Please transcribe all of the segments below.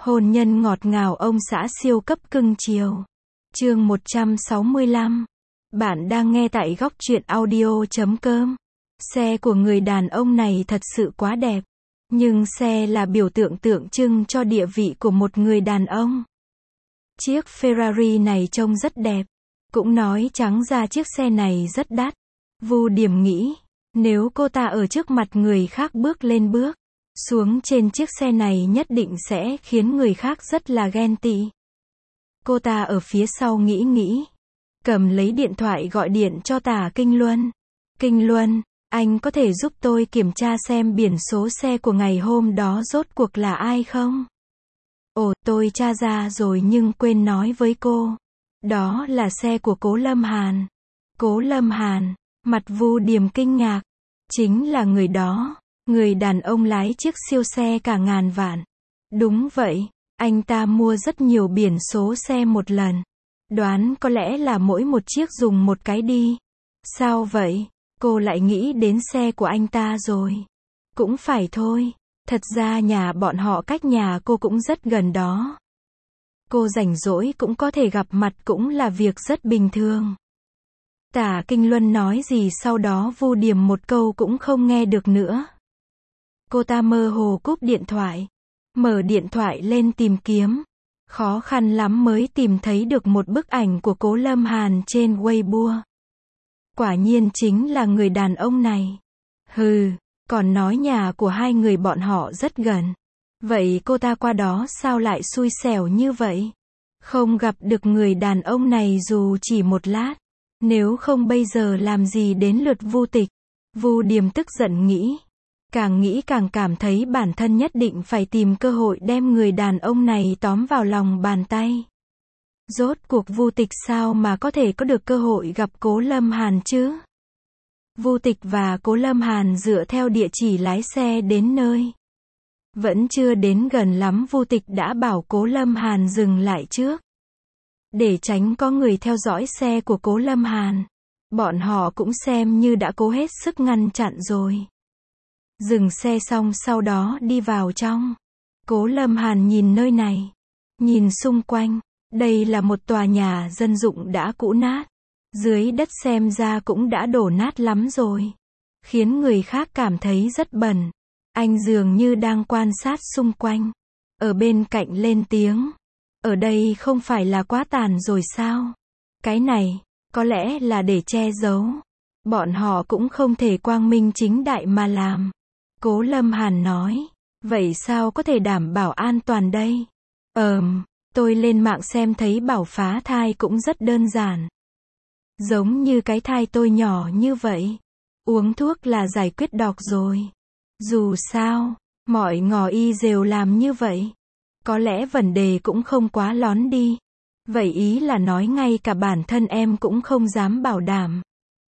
Hôn nhân ngọt ngào ông xã siêu cấp cưng chiều. Chương 165. Bạn đang nghe tại góc truyện audio.com. Xe của người đàn ông này thật sự quá đẹp. Nhưng xe là biểu tượng tượng trưng cho địa vị của một người đàn ông. Chiếc Ferrari này trông rất đẹp. Cũng nói trắng ra chiếc xe này rất đắt. Vu Điềm nghĩ, nếu cô ta ở trước mặt người khác bước lên bước xuống trên chiếc xe này nhất định sẽ khiến người khác rất là ghen tị. Cô ta ở phía sau nghĩ, cầm lấy điện thoại gọi điện cho Tả Kinh Luân. Kinh Luân, anh có thể giúp tôi kiểm tra xem biển số xe của ngày hôm đó rốt cuộc là ai không? Ồ, tôi tra ra rồi nhưng quên nói với cô. Đó là xe của Cố Lâm Hàn. Cố Lâm Hàn, mặt Vu Điềm kinh ngạc. Chính là người đó. Người đàn ông lái chiếc siêu xe cả ngàn vạn. Đúng vậy, anh ta mua rất nhiều biển số xe một lần. Đoán có lẽ là mỗi một chiếc dùng một cái đi. Sao vậy? Cô lại nghĩ đến xe của anh ta rồi. Cũng phải thôi. Thật ra nhà bọn họ cách nhà cô cũng rất gần đó. Cô rảnh rỗi cũng có thể gặp mặt cũng là việc rất bình thường. Tả Kinh Luân nói gì sau đó Vu Điềm một câu cũng không nghe được nữa. Cô ta mơ hồ cúp điện thoại. Mở điện thoại lên tìm kiếm. Khó khăn lắm mới tìm thấy được một bức ảnh của Cố Lâm Hàn trên Weibo. Quả nhiên chính là người đàn ông này. Hừ, còn nói nhà của hai người bọn họ rất gần. Vậy cô ta qua đó sao lại xui xẻo như vậy? Không gặp được người đàn ông này dù chỉ một lát. Nếu không bây giờ làm gì đến lượt Vu Tịch. Vu Điềm tức giận nghĩ. Càng nghĩ càng cảm thấy bản thân nhất định phải tìm cơ hội đem người đàn ông này tóm vào lòng bàn tay. Rốt cuộc Vu Tịch sao mà có thể có được cơ hội gặp Cố Lâm Hàn chứ? Vu Tịch và Cố Lâm Hàn dựa theo địa chỉ lái xe đến nơi. Vẫn chưa đến gần lắm Vu Tịch đã bảo Cố Lâm Hàn dừng lại trước. Để tránh có người theo dõi xe của Cố Lâm Hàn. Bọn họ cũng xem như đã cố hết sức ngăn chặn rồi. Dừng xe xong sau đó đi vào trong. Cố Lâm Hàn nhìn nơi này. Nhìn xung quanh. Đây là một tòa nhà dân dụng đã cũ nát. Dưới đất xem ra cũng đã đổ nát lắm rồi. Khiến người khác cảm thấy rất bẩn. Anh dường như đang quan sát xung quanh. Ở bên cạnh lên tiếng. Ở đây không phải là quá tàn rồi sao? Cái này, có lẽ là để che giấu. Bọn họ cũng không thể quang minh chính đại mà làm. Cố Lâm Hàn nói. Vậy sao có thể đảm bảo an toàn đây? Tôi lên mạng xem thấy bảo phá thai cũng rất đơn giản. Giống như cái thai tôi nhỏ như vậy. Uống thuốc là giải quyết độc rồi. Dù sao, mọi ngò y đều làm như vậy. Có lẽ vấn đề cũng không quá lón đi. Vậy ý là nói ngay cả bản thân em cũng không dám bảo đảm.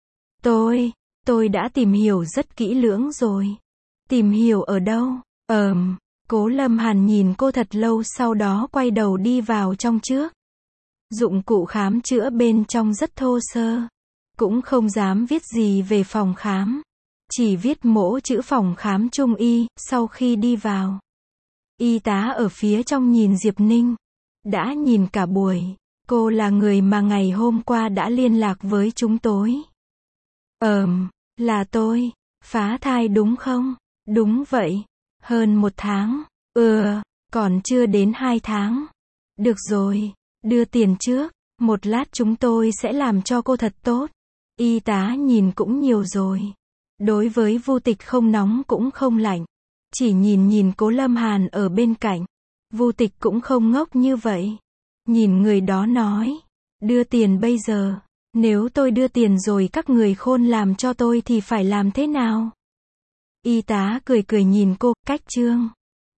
Tôi đã tìm hiểu rất kỹ lưỡng rồi. Tìm hiểu ở đâu? Cố Lâm Hàn nhìn cô thật lâu sau đó quay đầu đi vào trong trước. Dụng cụ khám chữa bên trong rất thô sơ. Cũng không dám viết gì về phòng khám. Chỉ viết mỗ chữ phòng khám Trung y, sau khi đi vào. Y tá ở phía trong nhìn Diệp Ninh. Đã nhìn cả buổi. Cô là người mà ngày hôm qua đã liên lạc với chúng tôi. Là tôi. Phá thai đúng không? Đúng vậy. Hơn 1 tháng. Còn chưa đến 2 tháng. Được rồi. Đưa tiền trước. Một lát chúng tôi sẽ làm cho cô thật tốt. Y tá nhìn cũng nhiều rồi. Đối với Vu Tịch không nóng cũng không lạnh. Chỉ nhìn Cố Lâm Hàn ở bên cạnh. Vu Tịch cũng không ngốc như vậy. Nhìn người đó nói. Đưa tiền bây giờ. Nếu tôi đưa tiền rồi các người khôn làm cho tôi thì phải làm thế nào? Y tá cười nhìn cô, cách chương.